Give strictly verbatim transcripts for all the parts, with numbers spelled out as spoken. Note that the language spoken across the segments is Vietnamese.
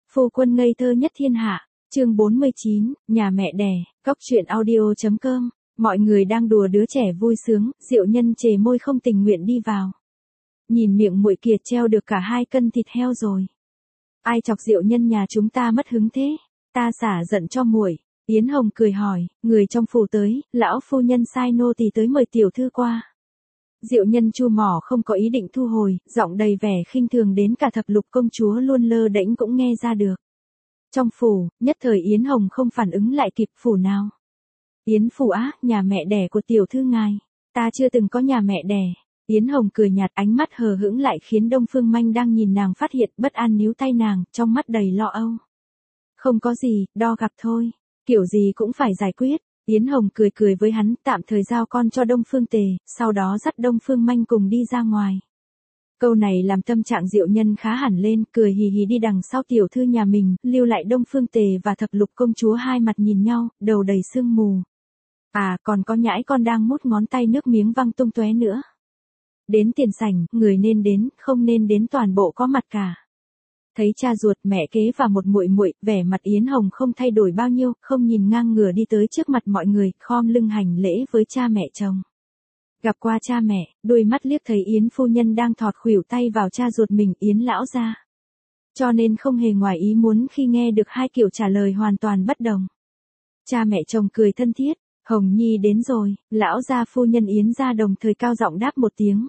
Phu quân ngây thơ nhất thiên hạ, chương bốn mươi chín, nhà mẹ đẻ, cóc truyện audio chấm com. Mọi người đang đùa đứa trẻ vui sướng, Diệu Nhân chề môi không tình nguyện đi vào. Nhìn miệng muội kiệt treo được cả hai cân thịt heo rồi. Ai chọc Diệu Nhân nhà chúng ta mất hứng thế? Ta xả giận cho muội. Yến Hồng cười hỏi, người trong phủ tới, lão phu nhân sai nô tỳ tới mời tiểu thư qua. Diệu Nhân chu mỏ không có ý định thu hồi, giọng đầy vẻ khinh thường đến cả thập lục công chúa luôn lơ đễnh cũng nghe ra được. Trong phủ, nhất thời Yến Hồng không phản ứng lại kịp. Phủ nào? Yến phủ á, nhà mẹ đẻ của tiểu thư ngài. Ta chưa từng có nhà mẹ đẻ. Yến Hồng cười nhạt, ánh mắt hờ hững lại khiến Đông Phương Manh đang nhìn nàng phát hiện, bất an níu tay nàng, trong mắt đầy lo âu. Không có gì, đo gặp thôi. Kiểu gì cũng phải giải quyết. Yến Hồng cười cười với hắn, tạm thời giao con cho Đông Phương Tề, sau đó dắt Đông Phương Manh cùng đi ra ngoài. Câu này làm tâm trạng Diệu Nhân khá hẳn lên, cười hì hì đi đằng sau tiểu thư nhà mình, lưu lại Đông Phương Tề và thập lục công chúa hai mặt nhìn nhau, đầu đầy sương mù. À, còn có nhãi con đang mút ngón tay nước miếng văng tung tóe nữa. Đến tiền sảnh, người nên đến, không nên đến toàn bộ có mặt cả. Thấy cha ruột, mẹ kế và một muội muội, vẻ mặt Yến Hồng không thay đổi bao nhiêu, không nhìn ngang ngửa đi tới trước mặt mọi người, khom lưng hành lễ với cha mẹ chồng. Gặp qua cha mẹ, đôi mắt liếc thấy Yến phu nhân đang thọt khuỷu tay vào cha ruột mình, Yến lão gia. Cho nên không hề ngoài ý muốn khi nghe được hai kiểu trả lời hoàn toàn bất đồng. Cha mẹ chồng cười thân thiết, Hồng Nhi đến rồi, lão gia phu nhân Yến gia đồng thời cao giọng đáp một tiếng.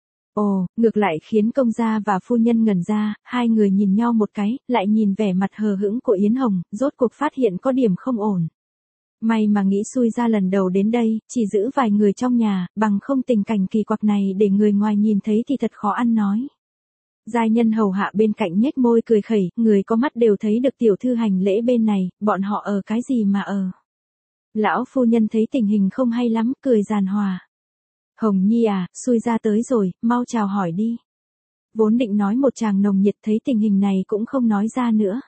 Ồ, ngược lại khiến công gia và phu nhân ngẩn ra, hai người nhìn nhau một cái, lại nhìn vẻ mặt hờ hững của Yến Hồng, rốt cuộc phát hiện có điểm không ổn. May mà nghĩ xui ra lần đầu đến đây, chỉ giữ vài người trong nhà, bằng không tình cảnh kỳ quặc này để người ngoài nhìn thấy thì thật khó ăn nói. Giai nhân hầu hạ bên cạnh nhếch môi cười khẩy, người có mắt đều thấy được tiểu thư hành lễ bên này, bọn họ ở cái gì mà ở. Lão phu nhân thấy tình hình không hay lắm, cười giàn hòa. Hồng Nhi à, xui ra tới rồi, mau chào hỏi đi. Vốn định nói một tràng nồng nhiệt, thấy tình hình này cũng không nói ra nữa.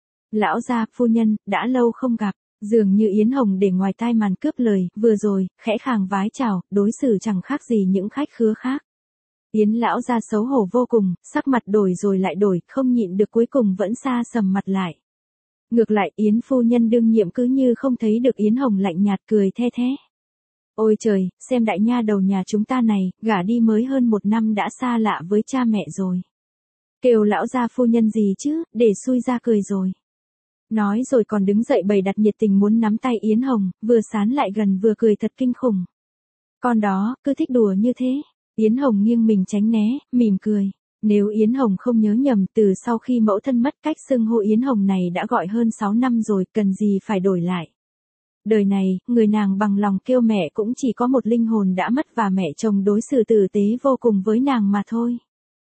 Lão gia, phu nhân, đã lâu không gặp, dường như Yến Hồng để ngoài tai màn cướp lời, vừa rồi, khẽ khàng vái chào, đối xử chẳng khác gì những khách khứa khác. Yến lão gia xấu hổ vô cùng, sắc mặt đổi rồi lại đổi, không nhịn được cuối cùng vẫn xa sầm mặt lại. Ngược lại Yến phu nhân đương nhiệm cứ như không thấy được Yến Hồng lạnh nhạt cười the thế. Ôi trời, xem đại nha đầu nhà chúng ta này, gả đi mới hơn một năm đã xa lạ với cha mẹ rồi. Kêu lão gia phu nhân gì chứ, để xui ra cười rồi. Nói rồi còn đứng dậy bày đặt nhiệt tình muốn nắm tay Yến Hồng, vừa sán lại gần vừa cười thật kinh khủng. Con đó, cứ thích đùa như thế. Yến Hồng nghiêng mình tránh né, mỉm cười. Nếu Yến Hồng không nhớ nhầm, từ sau khi mẫu thân mất, cách xưng hô Yến Hồng này đã gọi hơn sáu năm rồi, cần gì phải đổi lại. Đời này, người nàng bằng lòng kêu mẹ cũng chỉ có một linh hồn đã mất và mẹ chồng đối xử tử tế vô cùng với nàng mà thôi.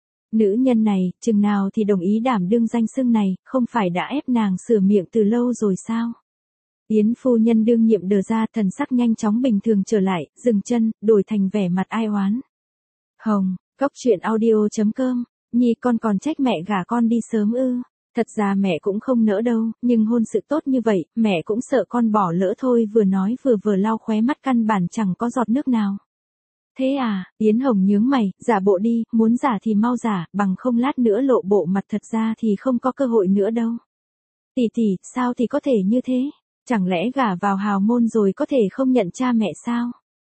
Nữ nhân này, chừng nào thì đồng ý đảm đương danh xưng này, không phải đã ép nàng sửa miệng từ lâu rồi sao? Yến phu nhân đương nhiệm đờ ra, thần sắc nhanh chóng bình thường trở lại, dừng chân, đổi thành vẻ mặt ai oán. Hồng, cóc truyện audio chấm com, Nhi con còn trách mẹ gả con đi sớm ư? Thật ra mẹ cũng không nỡ đâu, nhưng hôn sự tốt như vậy, mẹ cũng sợ con bỏ lỡ thôi, vừa nói vừa vừa lau khóe mắt căn bản chẳng có giọt nước nào. Thế à, Yến Hồng nhướng mày, giả bộ đi, muốn giả thì mau giả, bằng không lát nữa lộ bộ mặt thật ra thì không có cơ hội nữa đâu. Tỷ tỷ, sao thì có thể như thế? Chẳng lẽ gả vào hào môn rồi có thể không nhận cha mẹ sao?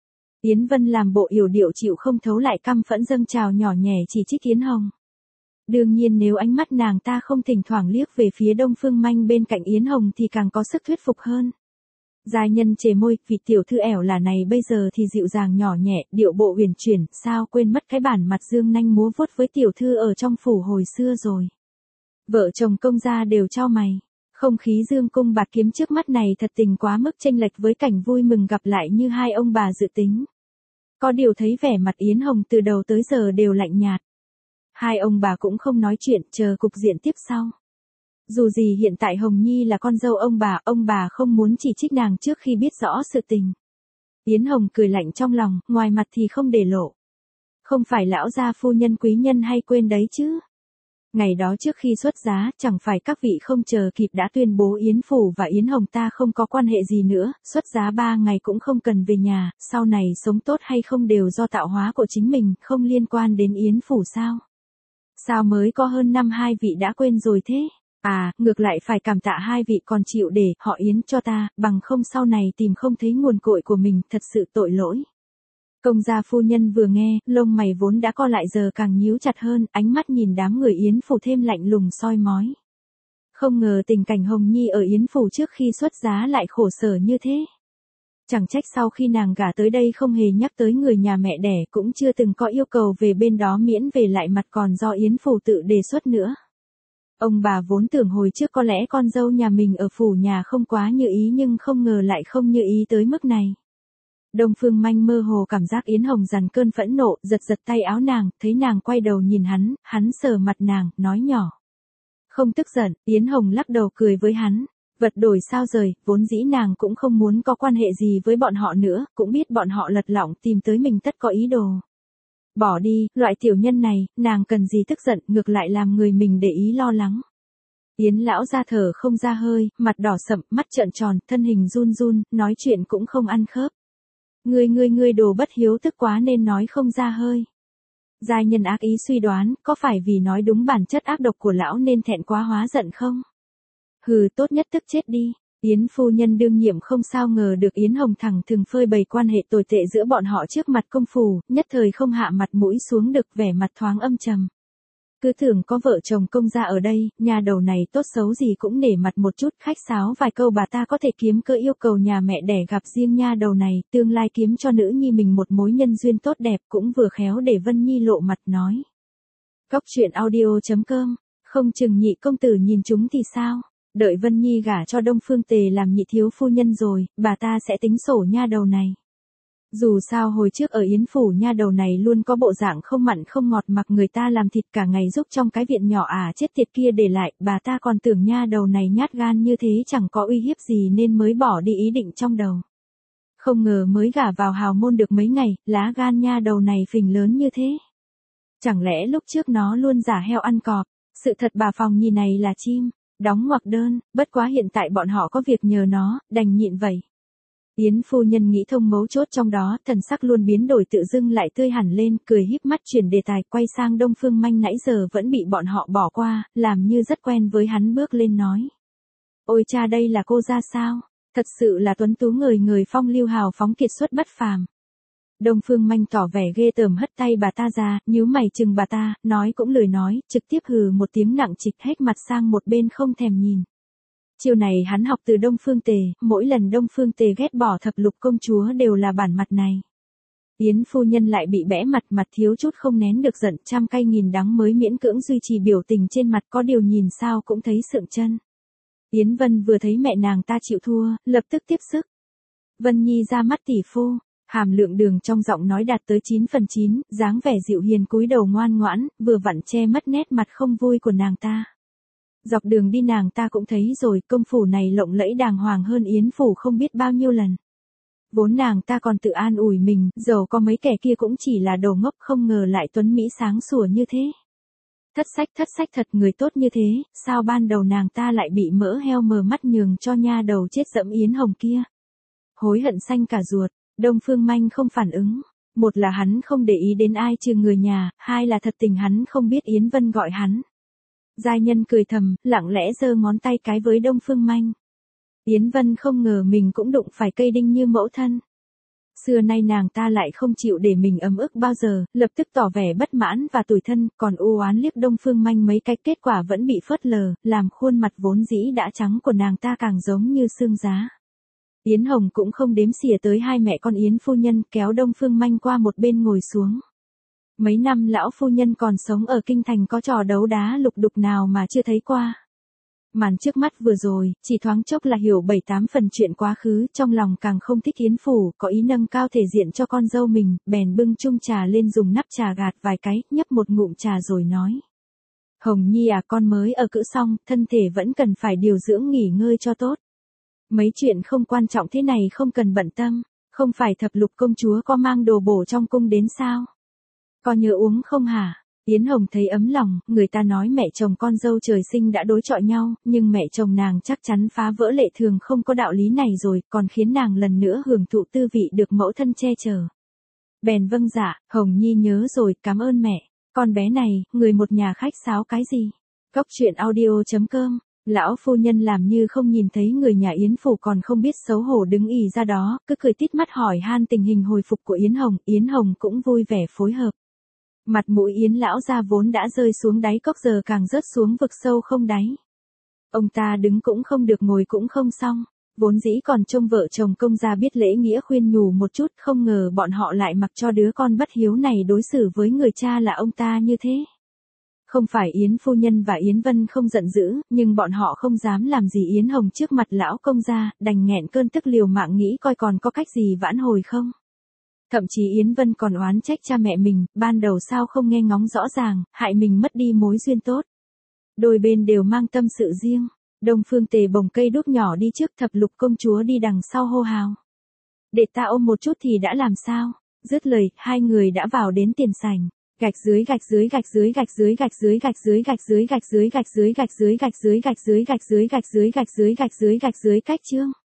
Yến Vân làm bộ yểu điệu chịu không thấu lại căm phẫn dâng trào nhỏ nhẹ chỉ trích Yến Hồng. Đương nhiên nếu ánh mắt nàng ta không thỉnh thoảng liếc về phía Đông Phương Manh bên cạnh Yến Hồng thì càng có sức thuyết phục hơn. Giai nhân chề môi, vị tiểu thư ẻo là này bây giờ thì dịu dàng nhỏ nhẹ, điệu bộ uyển chuyển, sao quên mất cái bản mặt dương nanh múa vuốt với tiểu thư ở trong phủ hồi xưa rồi. Vợ chồng công gia đều chau mày. Không khí dương cung bạt kiếm trước mắt này thật tình quá mức chênh lệch với cảnh vui mừng gặp lại như hai ông bà dự tính. Có điều thấy vẻ mặt Yến Hồng từ đầu tới giờ đều lạnh nhạt. Hai ông bà cũng không nói chuyện, chờ cục diện tiếp sau. Dù gì hiện tại Hồng Nhi là con dâu ông bà, ông bà không muốn chỉ trích nàng trước khi biết rõ sự tình. Yến Hồng cười lạnh trong lòng, ngoài mặt thì không để lộ. Không phải lão gia phu nhân quý nhân hay quên đấy chứ. Ngày đó trước khi xuất giá, chẳng phải các vị không chờ kịp đã tuyên bố Yến Phủ và Yến Hồng ta không có quan hệ gì nữa, xuất giá ba ngày cũng không cần về nhà, sau này sống tốt hay không đều do tạo hóa của chính mình, không liên quan đến Yến Phủ sao? Sao mới có hơn năm hai vị đã quên rồi thế? À, ngược lại phải cảm tạ hai vị còn chịu để họ Yến cho ta, bằng không sau này tìm không thấy nguồn cội của mình, thật sự tội lỗi. Công gia phu nhân vừa nghe, lông mày vốn đã co lại giờ càng nhíu chặt hơn, ánh mắt nhìn đám người Yến phủ thêm lạnh lùng soi mói. Không ngờ tình cảnh Hồng Nhi ở Yến phủ trước khi xuất giá lại khổ sở như thế. Chẳng trách sau khi nàng gả tới đây không hề nhắc tới người nhà mẹ đẻ, cũng chưa từng có yêu cầu về bên đó miễn về lại mặt còn do Yến phủ tự đề xuất nữa. Ông bà vốn tưởng hồi trước có lẽ con dâu nhà mình ở phủ nhà không quá như ý nhưng không ngờ lại không như ý tới mức này. Đông Phương Manh mơ hồ cảm giác Yến Hồng dằn cơn phẫn nộ, giật giật tay áo nàng, thấy nàng quay đầu nhìn hắn, hắn sờ mặt nàng, nói nhỏ. Không tức giận, Yến Hồng lắc đầu cười với hắn. Vật đổi sao rời, vốn dĩ nàng cũng không muốn có quan hệ gì với bọn họ nữa, cũng biết bọn họ lật lọng tìm tới mình tất có ý đồ. Bỏ đi, loại tiểu nhân này, nàng cần gì tức giận, ngược lại làm người mình để ý lo lắng. Yến lão ra thở không ra hơi, mặt đỏ sậm, mắt trợn tròn, thân hình run run, nói chuyện cũng không ăn khớp. Ngươi ngươi ngươi đồ bất hiếu tức quá nên nói không ra hơi. Giai nhân ác ý suy đoán, có phải vì nói đúng bản chất ác độc của lão nên thẹn quá hóa giận không? Hừ, tốt nhất tức chết đi. Yến phu nhân đương nhiệm không sao ngờ được Yến Hồng thẳng thừng phơi bày quan hệ tồi tệ giữa bọn họ trước mặt công phủ, nhất thời không hạ mặt mũi xuống được, vẻ mặt thoáng âm trầm. Cứ tưởng có vợ chồng công gia ở đây, nhà đầu này tốt xấu gì cũng nể mặt một chút, khách sáo vài câu bà ta có thể kiếm cơ yêu cầu nhà mẹ đẻ gặp riêng nha đầu này, tương lai kiếm cho nữ nhi mình một mối nhân duyên tốt đẹp, cũng vừa khéo để Vân Nhi lộ mặt nói. Góc truyện audio chấm com, không chừng nhị công tử nhìn chúng thì sao? Đợi Vân Nhi gả cho Đông Phương Tề làm nhị thiếu phu nhân rồi, bà ta sẽ tính sổ nha đầu này. Dù sao hồi trước ở Yến phủ nha đầu này luôn có bộ dạng không mặn không ngọt mặc người ta làm thịt cả ngày giúp trong cái viện nhỏ à chết tiệt kia để lại, bà ta còn tưởng nha đầu này nhát gan như thế chẳng có uy hiếp gì nên mới bỏ đi ý định trong đầu. Không ngờ mới gả vào hào môn được mấy ngày, lá gan nha đầu này phình lớn như thế. Chẳng lẽ lúc trước nó luôn giả heo ăn cọp, sự thật bà Phòng Nhi này là chim, đóng ngoặc đơn, bất quá hiện tại bọn họ có việc nhờ nó, đành nhịn vậy. Yến phu nhân nghĩ thông mấu chốt trong đó, thần sắc luôn biến đổi tự dưng lại tươi hẳn lên, cười híp mắt chuyển đề tài, quay sang Đông Phương Manh nãy giờ vẫn bị bọn họ bỏ qua, làm như rất quen với hắn bước lên nói. Ôi cha, đây là cô ra sao? Thật sự là tuấn tú người người phong lưu hào phóng kiệt xuất bất phàm. Đông Phương Manh tỏ vẻ ghê tởm hất tay bà ta ra, nhíu mày chừng bà ta, nói cũng lười nói, trực tiếp hừ một tiếng nặng trịch hết mặt sang một bên không thèm nhìn. Chiều này hắn học từ Đông Phương Tề, mỗi lần Đông Phương Tề ghét bỏ thập lục công chúa đều là bản mặt này. Yến phu nhân lại bị bẽ mặt, mặt thiếu chút không nén được giận, trăm cay nghìn đắng mới miễn cưỡng duy trì biểu tình trên mặt, có điều nhìn sao cũng thấy sượng chân. Yến Vân vừa thấy mẹ nàng ta chịu thua, lập tức tiếp sức. Vân Nhi ra mắt tỷ phu, hàm lượng đường trong giọng nói đạt tới chín phần chín, dáng vẻ dịu hiền cúi đầu ngoan ngoãn, vừa vặn che mất nét mặt không vui của nàng ta. Dọc đường đi nàng ta cũng thấy rồi, công phủ này lộng lẫy đàng hoàng hơn Yến phủ không biết bao nhiêu lần. Vốn nàng ta còn tự an ủi mình, dầu có mấy kẻ kia cũng chỉ là đồ ngốc, không ngờ lại tuấn mỹ sáng sủa như thế. Thất sách thất sách thật, người tốt như thế, sao ban đầu nàng ta lại bị mỡ heo mờ mắt nhường cho nha đầu chết dẫm Yến Hồng kia. Hối hận xanh cả ruột. Đông Phương Manh không phản ứng. Một là hắn không để ý đến ai trừ người nhà, hai là thật tình hắn không biết Yến Vân gọi hắn. Giai nhân cười thầm, lặng lẽ giơ ngón tay cái với Đông Phương Manh. Yến Vân không ngờ mình cũng đụng phải cây đinh như mẫu thân. Xưa nay nàng ta lại không chịu để mình ấm ức bao giờ, lập tức tỏ vẻ bất mãn và tủi thân, còn u oán liếc Đông Phương Manh mấy cái, kết quả vẫn bị phớt lờ, làm khuôn mặt vốn dĩ đã trắng của nàng ta càng giống như xương giá. Yến Hồng cũng không đếm xỉa tới hai mẹ con Yến phu nhân, kéo Đông Phương Manh qua một bên ngồi xuống. Mấy năm lão phu nhân còn sống ở kinh thành có trò đấu đá lục đục nào mà chưa thấy qua. Màn trước mắt vừa rồi, chỉ thoáng chốc là hiểu bảy tám phần chuyện quá khứ, trong lòng càng không thích Yến phủ, có ý nâng cao thể diện cho con dâu mình, bèn bưng chung trà lên dùng nắp trà gạt vài cái, nhấp một ngụm trà rồi nói. Hồng Nhi à, con mới ở cữ xong, thân thể vẫn cần phải điều dưỡng nghỉ ngơi cho tốt. Mấy chuyện không quan trọng thế này không cần bận tâm, không phải thập lục công chúa có mang đồ bổ trong cung đến sao? Có nhớ uống không hả? Yến Hồng thấy ấm lòng, người ta nói mẹ chồng con dâu trời sinh đã đối chọi nhau, nhưng mẹ chồng nàng chắc chắn phá vỡ lệ thường không có đạo lý này rồi, còn khiến nàng lần nữa hưởng thụ tư vị được mẫu thân che chở. Bèn vâng dạ, Hồng Nhi nhớ rồi, cảm ơn mẹ. Con bé này, người một nhà khách sáo cái gì? Góc truyện audio chấm com Lão phu nhân làm như không nhìn thấy người nhà Yến Phủ còn không biết xấu hổ đứng ì ra đó, cứ cười tít mắt hỏi han tình hình hồi phục của Yến Hồng, Yến Hồng cũng vui vẻ phối hợp. Mặt mũi Yến lão gia vốn đã rơi xuống đáy cốc giờ càng rớt xuống vực sâu không đáy. Ông ta đứng cũng không được ngồi cũng không xong, vốn dĩ còn trông vợ chồng công gia biết lễ nghĩa khuyên nhủ một chút, không ngờ bọn họ lại mặc cho đứa con bất hiếu này đối xử với người cha là ông ta như thế. Không phải Yến phu nhân và Yến Vân không giận dữ, nhưng bọn họ không dám làm gì Yến Hồng trước mặt lão công gia, đành nghẹn cơn tức liều mạng nghĩ coi còn có cách gì vãn hồi không. Thậm chí Yến Vân còn oán trách cha mẹ mình, ban đầu sao không nghe ngóng rõ ràng, hại mình mất đi mối duyên tốt. Đôi bên đều mang tâm sự riêng. Đông Phương Tề bồng cây đuốc nhỏ đi trước, Thập Lục công chúa đi đằng sau hô hào. Để ta ôm một chút thì đã làm sao? Dứt lời, hai người đã vào đến tiền sảnh. Gạch dưới gạch dưới gạch dưới gạch dưới gạch dưới gạch dưới gạch dưới gạch dưới gạch dưới gạch dưới gạch dưới gạch dưới gạch dưới gạch dưới gạch dưới gạch dưới gạch dưới cách chương.